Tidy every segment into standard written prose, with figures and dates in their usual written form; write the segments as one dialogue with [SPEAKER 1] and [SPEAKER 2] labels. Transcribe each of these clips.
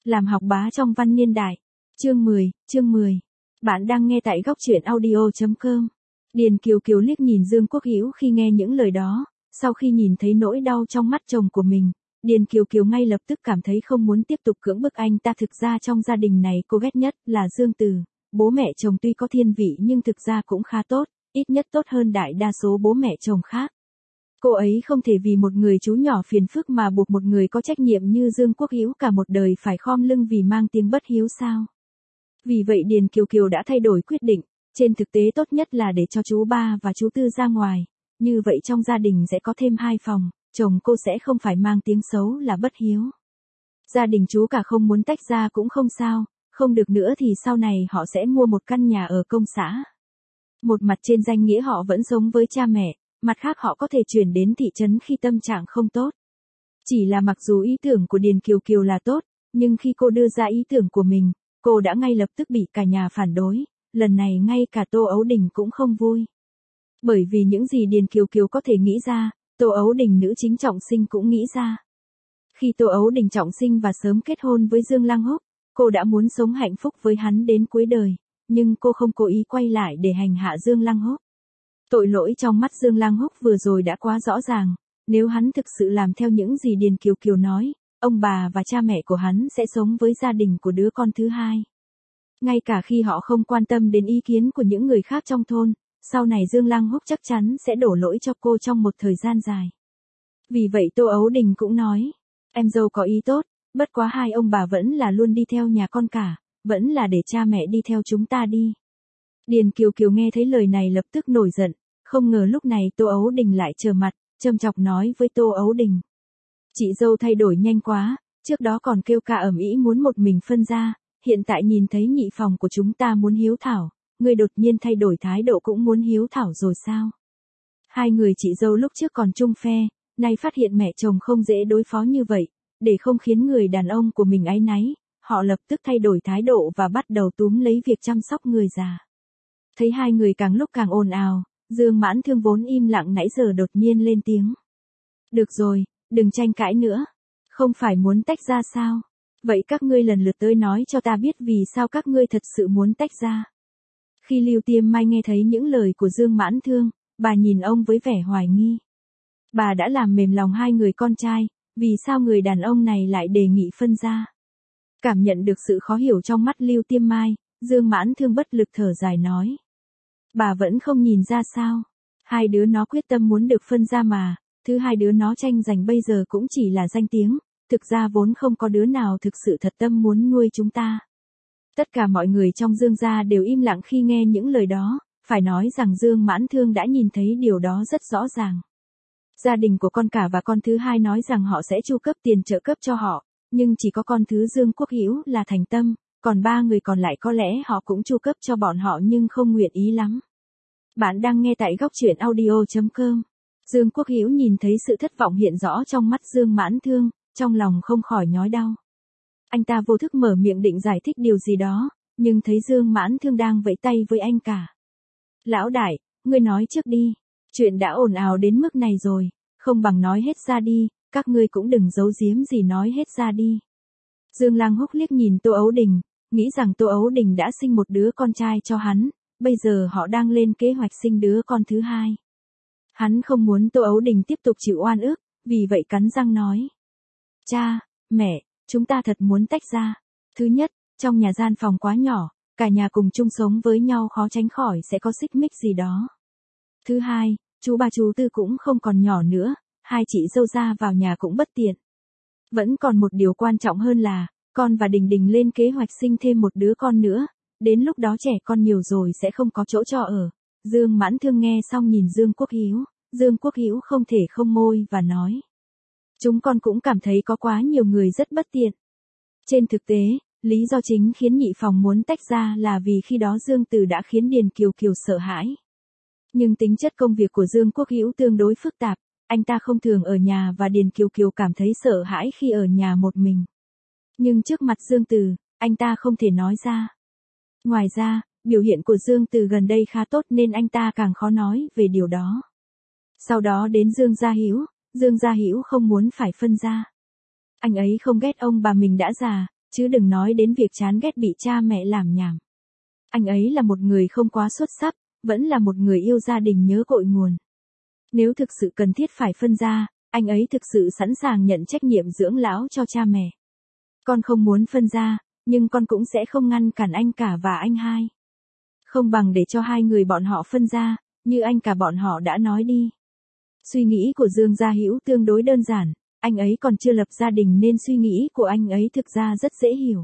[SPEAKER 1] Làm học bá trong văn niên đại. Chương 10. Bạn đang nghe tại góc truyện audio.com. Điền Kiều Kiều liếc nhìn Dương Quốc Hữu khi nghe những lời đó, sau khi nhìn thấy nỗi đau trong mắt chồng của mình, Điền Kiều Kiều ngay lập tức cảm thấy không muốn tiếp tục cưỡng bức anh ta. Thực ra trong gia đình này cô ghét nhất là Dương Từ, bố mẹ chồng tuy có thiên vị nhưng thực ra cũng khá tốt, ít nhất tốt hơn đại đa số bố mẹ chồng khác. Cô ấy không thể vì một người chú nhỏ phiền phức mà buộc một người có trách nhiệm như Dương Quốc Hữu cả một đời phải khom lưng vì mang tiếng bất hiếu sao. Vì vậy Điền Kiều Kiều đã thay đổi quyết định, trên thực tế tốt nhất là để cho chú ba và chú tư ra ngoài, như vậy trong gia đình sẽ có thêm 2 phòng, chồng cô sẽ không phải mang tiếng xấu là bất hiếu. Gia đình chú cả không muốn tách ra cũng không sao, không được nữa thì sau này họ sẽ mua một căn nhà ở công xã. Một mặt trên danh nghĩa họ vẫn sống với cha mẹ, mặt khác họ có thể chuyển đến thị trấn khi tâm trạng không tốt. Chỉ là mặc dù ý tưởng của Điền Kiều Kiều là tốt, nhưng khi cô đưa ra ý tưởng của mình, cô đã ngay lập tức bị cả nhà phản đối, lần này ngay cả Tô Ấu Đình cũng không vui. Bởi vì những gì Điền Kiều Kiều có thể nghĩ ra, Tô Ấu Đình nữ chính trọng sinh cũng nghĩ ra. Khi Tô Ấu Đình trọng sinh và sớm kết hôn với Dương Lăng Húc, cô đã muốn sống hạnh phúc với hắn đến cuối đời, nhưng cô không cố ý quay lại để hành hạ Dương Lăng Húc. Tội lỗi trong mắt Dương Lăng Húc vừa rồi đã quá rõ ràng, nếu hắn thực sự làm theo những gì Điền Kiều Kiều nói, ông bà và cha mẹ của hắn sẽ sống với gia đình của đứa con thứ hai. Ngay cả khi họ không quan tâm đến ý kiến của những người khác trong thôn, sau này Dương Lăng Húc chắc chắn sẽ đổ lỗi cho cô trong một thời gian dài. Vì vậy Tô Ấu Đình cũng nói, em dâu có ý tốt, bất quá hai ông bà vẫn là luôn đi theo nhà con cả, vẫn là để cha mẹ đi theo chúng ta đi. Điền Kiều Kiều nghe thấy lời này lập tức nổi giận, không ngờ lúc này Tô Ấu Đình lại trở mặt, châm chọc nói với Tô Ấu Đình. Chị dâu thay đổi nhanh quá, trước đó còn kêu ca ầm ĩ muốn một mình phân ra, hiện tại nhìn thấy nhị phòng của chúng ta muốn hiếu thảo, người đột nhiên thay đổi thái độ cũng muốn hiếu thảo rồi sao? Hai người chị dâu lúc trước còn chung phe, nay phát hiện mẹ chồng không dễ đối phó như vậy, để không khiến người đàn ông của mình áy náy, họ lập tức thay đổi thái độ và bắt đầu túm lấy việc chăm sóc người già. Thấy hai người càng lúc càng ồn ào, Dương Mãn Thương vốn im lặng nãy giờ đột nhiên lên tiếng. Được rồi, đừng tranh cãi nữa. Không phải muốn tách ra sao? Vậy các ngươi lần lượt tới nói cho ta biết vì sao các ngươi thật sự muốn tách ra. Khi Lưu Tiêm Mai nghe thấy những lời của Dương Mãn Thương, bà nhìn ông với vẻ hoài nghi. Bà đã làm mềm lòng hai người con trai, vì sao người đàn ông này lại đề nghị phân ra? Cảm nhận được sự khó hiểu trong mắt Lưu Tiêm Mai, Dương Mãn Thương bất lực thở dài nói. Bà vẫn không nhìn ra sao? Hai đứa nó quyết tâm muốn được phân ra mà, thứ hai đứa nó tranh giành bây giờ cũng chỉ là danh tiếng, thực ra vốn không có đứa nào thực sự thật tâm muốn nuôi chúng ta. Tất cả mọi người trong Dương gia đều im lặng khi nghe những lời đó, phải nói rằng Dương Mãn Thương đã nhìn thấy điều đó rất rõ ràng. Gia đình của con cả và con thứ hai nói rằng họ sẽ chu cấp tiền trợ cấp cho họ, nhưng chỉ có con thứ Dương Quốc Hữu là thành tâm, còn 3 người còn lại có lẽ họ cũng chu cấp cho bọn họ nhưng không nguyện ý lắm. Bạn đang nghe tại góc truyện audio.com. Dương Quốc Hữu nhìn thấy sự thất vọng hiện rõ trong mắt Dương Mãn Thương, trong lòng không khỏi nhói đau. Anh ta vô thức mở miệng định giải thích điều gì đó, nhưng thấy Dương Mãn Thương đang vẫy tay với anh cả. Lão đại, ngươi nói trước đi, chuyện đã ồn ào đến mức này rồi, không bằng nói hết ra đi, các ngươi cũng đừng giấu giếm gì nói hết ra đi. Dương Lăng Húc liếc nhìn Tô Ấu Đình, nghĩ rằng Tô Ấu Đình đã sinh một đứa con trai cho hắn, bây giờ họ đang lên kế hoạch sinh đứa con thứ hai. Hắn không muốn Tô Ấu Đình tiếp tục chịu oan ức, vì vậy cắn răng nói. Cha, mẹ, chúng ta thật muốn tách ra. Thứ nhất, trong nhà gian phòng quá nhỏ, cả nhà cùng chung sống với nhau khó tránh khỏi sẽ có xích mích gì đó. Thứ hai, chú ba chú tư cũng không còn nhỏ nữa, hai chị dâu ra vào nhà cũng bất tiện. Vẫn còn một điều quan trọng hơn là, con và Đình Đình lên kế hoạch sinh thêm một đứa con nữa, đến lúc đó trẻ con nhiều rồi sẽ không có chỗ cho ở. Dương Mãn Thương nghe xong nhìn Dương Quốc Hữu, Dương Quốc Hữu không thể không môi và nói. Chúng con cũng cảm thấy có quá nhiều người rất bất tiện. Trên thực tế, lý do chính khiến nhị phòng muốn tách ra là vì khi đó Dương Từ đã khiến Điền Kiều Kiều sợ hãi. Nhưng tính chất công việc của Dương Quốc Hữu tương đối phức tạp, anh ta không thường ở nhà và Điền Kiều Kiều cảm thấy sợ hãi khi ở nhà một mình. Nhưng trước mặt Dương Từ, anh ta không thể nói ra. Ngoài ra, biểu hiện của Dương Từ gần đây khá tốt nên anh ta càng khó nói về điều đó. Sau đó đến Dương Gia Hữu, Dương Gia Hữu không muốn phải phân ra. Anh ấy không ghét ông bà mình đã già, chứ đừng nói đến việc chán ghét bị cha mẹ làm nhảm. Anh ấy là một người không quá xuất sắc, vẫn là một người yêu gia đình nhớ cội nguồn. Nếu thực sự cần thiết phải phân ra, anh ấy thực sự sẵn sàng nhận trách nhiệm dưỡng lão cho cha mẹ. Con không muốn phân ra, nhưng con cũng sẽ không ngăn cản anh cả và anh hai. Không bằng để cho hai người bọn họ phân ra, như anh cả bọn họ đã nói đi. Suy nghĩ của Dương Gia Hữu tương đối đơn giản, anh ấy còn chưa lập gia đình nên suy nghĩ của anh ấy thực ra rất dễ hiểu.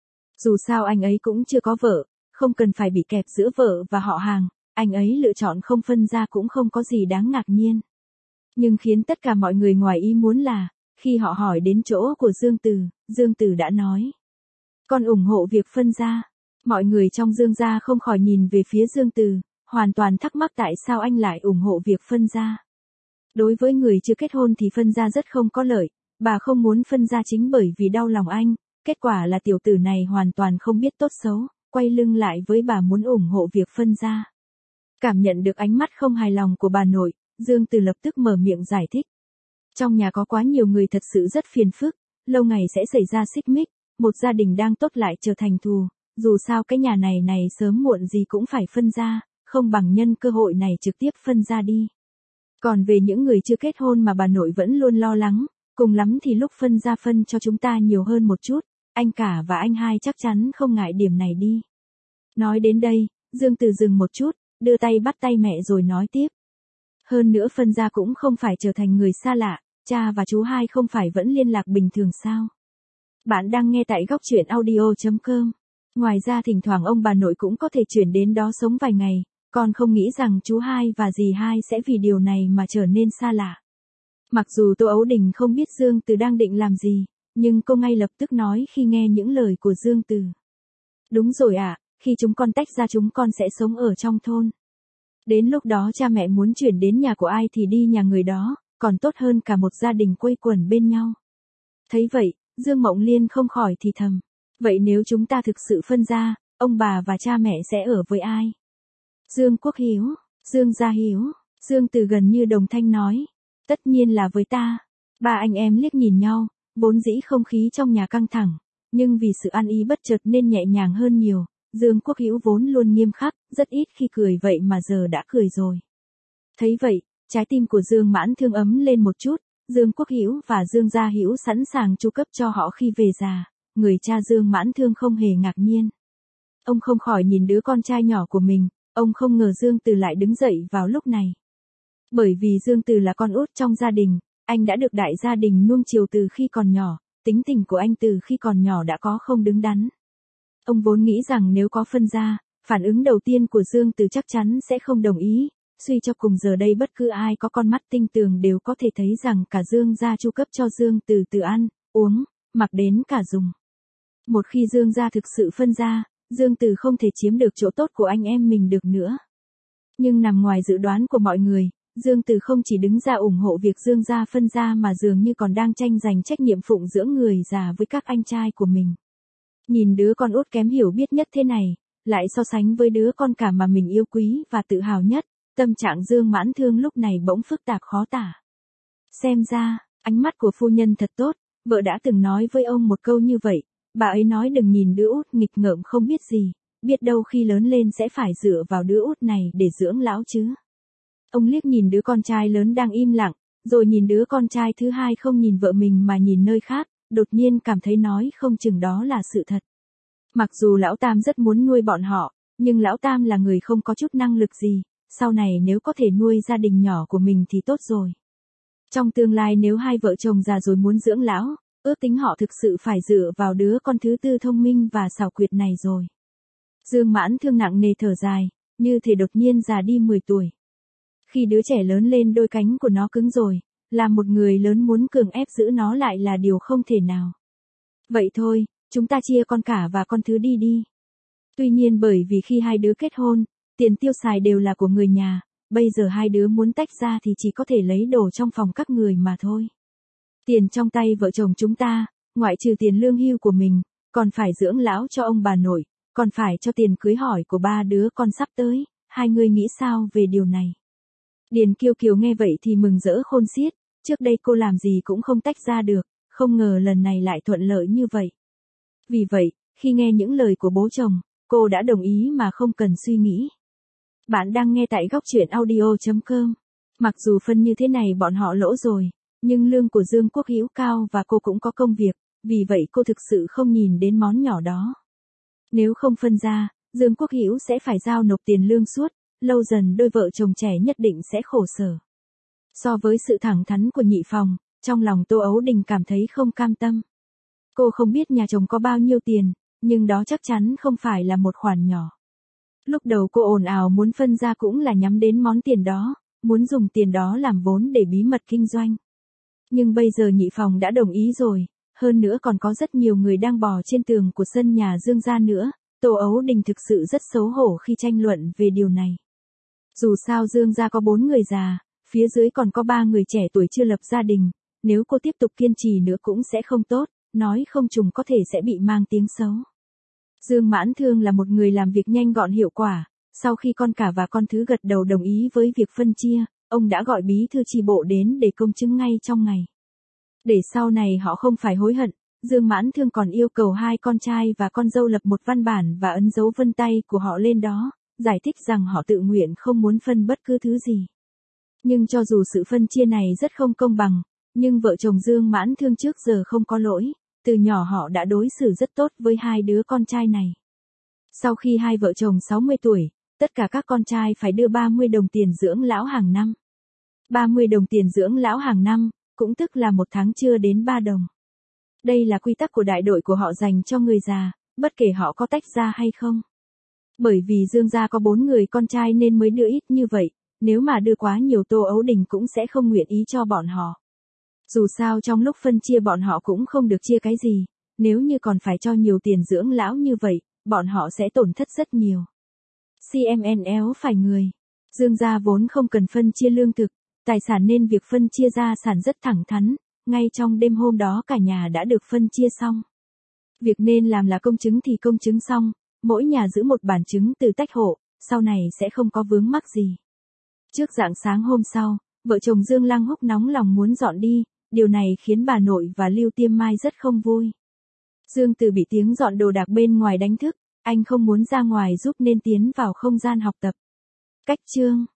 [SPEAKER 1] Dù sao anh ấy cũng chưa có vợ, không cần phải bị kẹp giữa vợ và họ hàng, anh ấy lựa chọn không phân ra cũng không có gì đáng ngạc nhiên. Nhưng khiến tất cả mọi người ngoài ý muốn là, khi họ hỏi đến chỗ của Dương Từ đã nói: con ủng hộ việc phân ra. Mọi người trong Dương gia không khỏi nhìn về phía Dương Từ, hoàn toàn thắc mắc tại sao anh lại ủng hộ việc phân ra. Đối với người chưa kết hôn thì phân ra rất không có lợi, bà không muốn phân ra chính bởi vì đau lòng anh, kết quả là tiểu tử này hoàn toàn không biết tốt xấu, quay lưng lại với bà muốn ủng hộ việc phân ra. Cảm nhận được ánh mắt không hài lòng của bà nội, Dương Từ lập tức mở miệng giải thích. Trong nhà có quá nhiều người thật sự rất phiền phức, lâu ngày sẽ xảy ra xích mích, một gia đình đang tốt lại trở thành thù, dù sao cái nhà này sớm muộn gì cũng phải phân ra, không bằng nhân cơ hội này trực tiếp phân ra đi. Còn về những người chưa kết hôn mà bà nội vẫn luôn lo lắng, cùng lắm thì lúc phân ra phân cho chúng ta nhiều hơn một chút, anh cả và anh hai chắc chắn không ngại điểm này đi. Nói đến đây, Dương Từ dừng một chút, đưa tay bắt tay mẹ rồi nói tiếp. Hơn nữa phân ra cũng không phải trở thành người xa lạ, cha và chú hai không phải vẫn liên lạc bình thường sao? Bạn đang nghe tại góc truyện audio.com. Ngoài ra thỉnh thoảng ông bà nội cũng có thể chuyển đến đó sống vài ngày, con không nghĩ rằng chú hai và dì hai sẽ vì điều này mà trở nên xa lạ. Mặc dù Tô Ấu Đình không biết Dương Từ đang định làm gì, nhưng cô ngay lập tức nói khi nghe những lời của Dương Từ. Đúng rồi ạ, khi chúng con tách ra chúng con sẽ sống ở trong thôn. Đến lúc đó cha mẹ muốn chuyển đến nhà của ai thì đi nhà người đó, còn tốt hơn cả một gia đình quây quần bên nhau. Thấy vậy, Dương Mộng Liên không khỏi thì thầm. Vậy nếu chúng ta thực sự phân ra, ông bà và cha mẹ sẽ ở với ai? Dương Quốc Hiếu, Dương Gia Hiếu, Dương Từ gần như đồng thanh nói. Tất nhiên là với ta. Ba anh em liếc nhìn nhau, vốn dĩ không khí trong nhà căng thẳng, nhưng vì sự ăn ý bất chợt nên nhẹ nhàng hơn nhiều. Dương Quốc Hữu vốn luôn nghiêm khắc, rất ít khi cười vậy mà giờ đã cười rồi. Thấy vậy, trái tim của Dương Mãn Thương ấm lên một chút, Dương Quốc Hữu và Dương Gia Hữu sẵn sàng chu cấp cho họ khi về già, người cha Dương Mãn Thương không hề ngạc nhiên. Ông không khỏi nhìn đứa con trai nhỏ của mình, ông không ngờ Dương Từ lại đứng dậy vào lúc này. Bởi vì Dương Từ là con út trong gia đình, anh đã được đại gia đình nuông chiều từ khi còn nhỏ, tính tình của anh từ khi còn nhỏ đã có không đứng đắn. Ông vốn nghĩ rằng nếu có phân ra, phản ứng đầu tiên của Dương Từ chắc chắn sẽ không đồng ý, suy cho cùng giờ đây bất cứ ai có con mắt tinh tường đều có thể thấy rằng cả Dương gia chu cấp cho Dương Từ từ ăn, uống, mặc đến cả dùng. Một khi Dương gia thực sự phân ra, Dương Từ không thể chiếm được chỗ tốt của anh em mình được nữa. Nhưng nằm ngoài dự đoán của mọi người, Dương Từ không chỉ đứng ra ủng hộ việc Dương gia phân ra mà dường như còn đang tranh giành trách nhiệm phụng dưỡng người già với các anh trai của mình. Nhìn đứa con út kém hiểu biết nhất thế này, lại so sánh với đứa con cả mà mình yêu quý và tự hào nhất, tâm trạng Dương Mãn Thương lúc này bỗng phức tạp khó tả. Xem ra, ánh mắt của phu nhân thật tốt, vợ đã từng nói với ông một câu như vậy, bà ấy nói đừng nhìn đứa út nghịch ngợm không biết gì, biết đâu khi lớn lên sẽ phải dựa vào đứa út này để dưỡng lão chứ. Ông liếc nhìn đứa con trai lớn đang im lặng, rồi nhìn đứa con trai thứ hai không nhìn vợ mình mà nhìn nơi khác, đột nhiên cảm thấy nói không chừng đó là sự thật. Mặc dù lão Tam rất muốn nuôi bọn họ, nhưng lão Tam là người không có chút năng lực gì, sau này nếu có thể nuôi gia đình nhỏ của mình thì tốt rồi. Trong tương lai nếu hai vợ chồng già rồi muốn dưỡng lão, ước tính họ thực sự phải dựa vào đứa con thứ tư thông minh và xảo quyệt này rồi. Dương Mãn Thương nặng nề thở dài, như thể đột nhiên già đi 10 tuổi. Khi đứa trẻ lớn lên đôi cánh của nó cứng rồi, làm một người lớn muốn cường ép giữ nó lại là điều không thể nào. Vậy thôi, chúng ta chia con cả và con thứ đi. Tuy nhiên bởi vì khi hai đứa kết hôn, tiền tiêu xài đều là của người nhà, bây giờ hai đứa muốn tách ra thì chỉ có thể lấy đồ trong phòng các người mà thôi. Tiền trong tay vợ chồng chúng ta, ngoại trừ tiền lương hưu của mình, còn phải dưỡng lão cho ông bà nội, còn phải cho tiền cưới hỏi của ba đứa con sắp tới, hai người nghĩ sao về điều này? Điền Kiêu Kiều nghe vậy thì mừng rỡ khôn xiết, trước đây cô làm gì cũng không tách ra được, không ngờ lần này lại thuận lợi như vậy. Vì vậy, khi nghe những lời của bố chồng, cô đã đồng ý mà không cần suy nghĩ. Bạn đang nghe tại góc truyện audio.com. Mặc dù phân như thế này bọn họ lỗ rồi, nhưng lương của Dương Quốc Hữu cao và cô cũng có công việc, vì vậy cô thực sự không nhìn đến món nhỏ đó. Nếu không phân ra, Dương Quốc Hữu sẽ phải giao nộp tiền lương suốt, lâu dần đôi vợ chồng trẻ nhất định sẽ khổ sở. So với sự thẳng thắn của nhị phòng, trong lòng Tô Ấu Đình cảm thấy không cam tâm. Cô không biết nhà chồng có bao nhiêu tiền, nhưng đó chắc chắn không phải là một khoản nhỏ. Lúc đầu cô ồn ào muốn phân ra cũng là nhắm đến món tiền đó, muốn dùng tiền đó làm vốn để bí mật kinh doanh. Nhưng bây giờ nhị phòng đã đồng ý rồi, hơn nữa còn có rất nhiều người đang bò trên tường của sân nhà Dương gia nữa, Tô Ấu Đình thực sự rất xấu hổ khi tranh luận về điều này. Dù sao Dương gia có 4 người già, phía dưới còn có 3 người trẻ tuổi chưa lập gia đình, nếu cô tiếp tục kiên trì nữa cũng sẽ không tốt, nói không chừng có thể sẽ bị mang tiếng xấu. Dương Mãn Thương là một người làm việc nhanh gọn hiệu quả, sau khi con cả và con thứ gật đầu đồng ý với việc phân chia, ông đã gọi bí thư chi bộ đến để công chứng ngay trong ngày. Để sau này họ không phải hối hận, Dương Mãn Thương còn yêu cầu 2 con trai và con dâu lập một văn bản và ấn dấu vân tay của họ lên đó, giải thích rằng họ tự nguyện không muốn phân bất cứ thứ gì. Nhưng cho dù sự phân chia này rất không công bằng, nhưng vợ chồng Dương Mãn Thương trước giờ không có lỗi, từ nhỏ họ đã đối xử rất tốt với 2 đứa con trai này. Sau khi 2 vợ chồng 60 tuổi, tất cả các con trai phải đưa 30 đồng tiền dưỡng lão hàng năm. 30 đồng tiền dưỡng lão hàng năm, cũng tức là 1 tháng chưa đến 3 đồng. Đây là quy tắc của đại đội của họ dành cho người già, bất kể họ có tách ra hay không. Bởi vì Dương gia có 4 người con trai nên mới đưa ít như vậy, nếu mà đưa quá nhiều Tô Ấu Đình cũng sẽ không nguyện ý cho bọn họ. Dù sao trong lúc phân chia bọn họ cũng không được chia cái gì, nếu như còn phải cho nhiều tiền dưỡng lão như vậy, bọn họ sẽ tổn thất rất nhiều. CMN éo phải người. Dương gia vốn không cần phân chia lương thực, tài sản nên việc phân chia gia sản rất thẳng thắn, ngay trong đêm hôm đó cả nhà đã được phân chia xong. Việc nên làm là công chứng thì công chứng xong, mỗi nhà giữ một bản chứng từ tách hộ, sau này sẽ không có vướng mắc gì. Trước rạng sáng hôm sau, vợ chồng Dương Lăng Húc nóng lòng muốn dọn đi, điều này khiến bà nội và Lưu Tiêm Mai rất không vui. Dương Từ bị tiếng dọn đồ đạc bên ngoài đánh thức, anh không muốn ra ngoài giúp nên tiến vào không gian học tập. Cách chương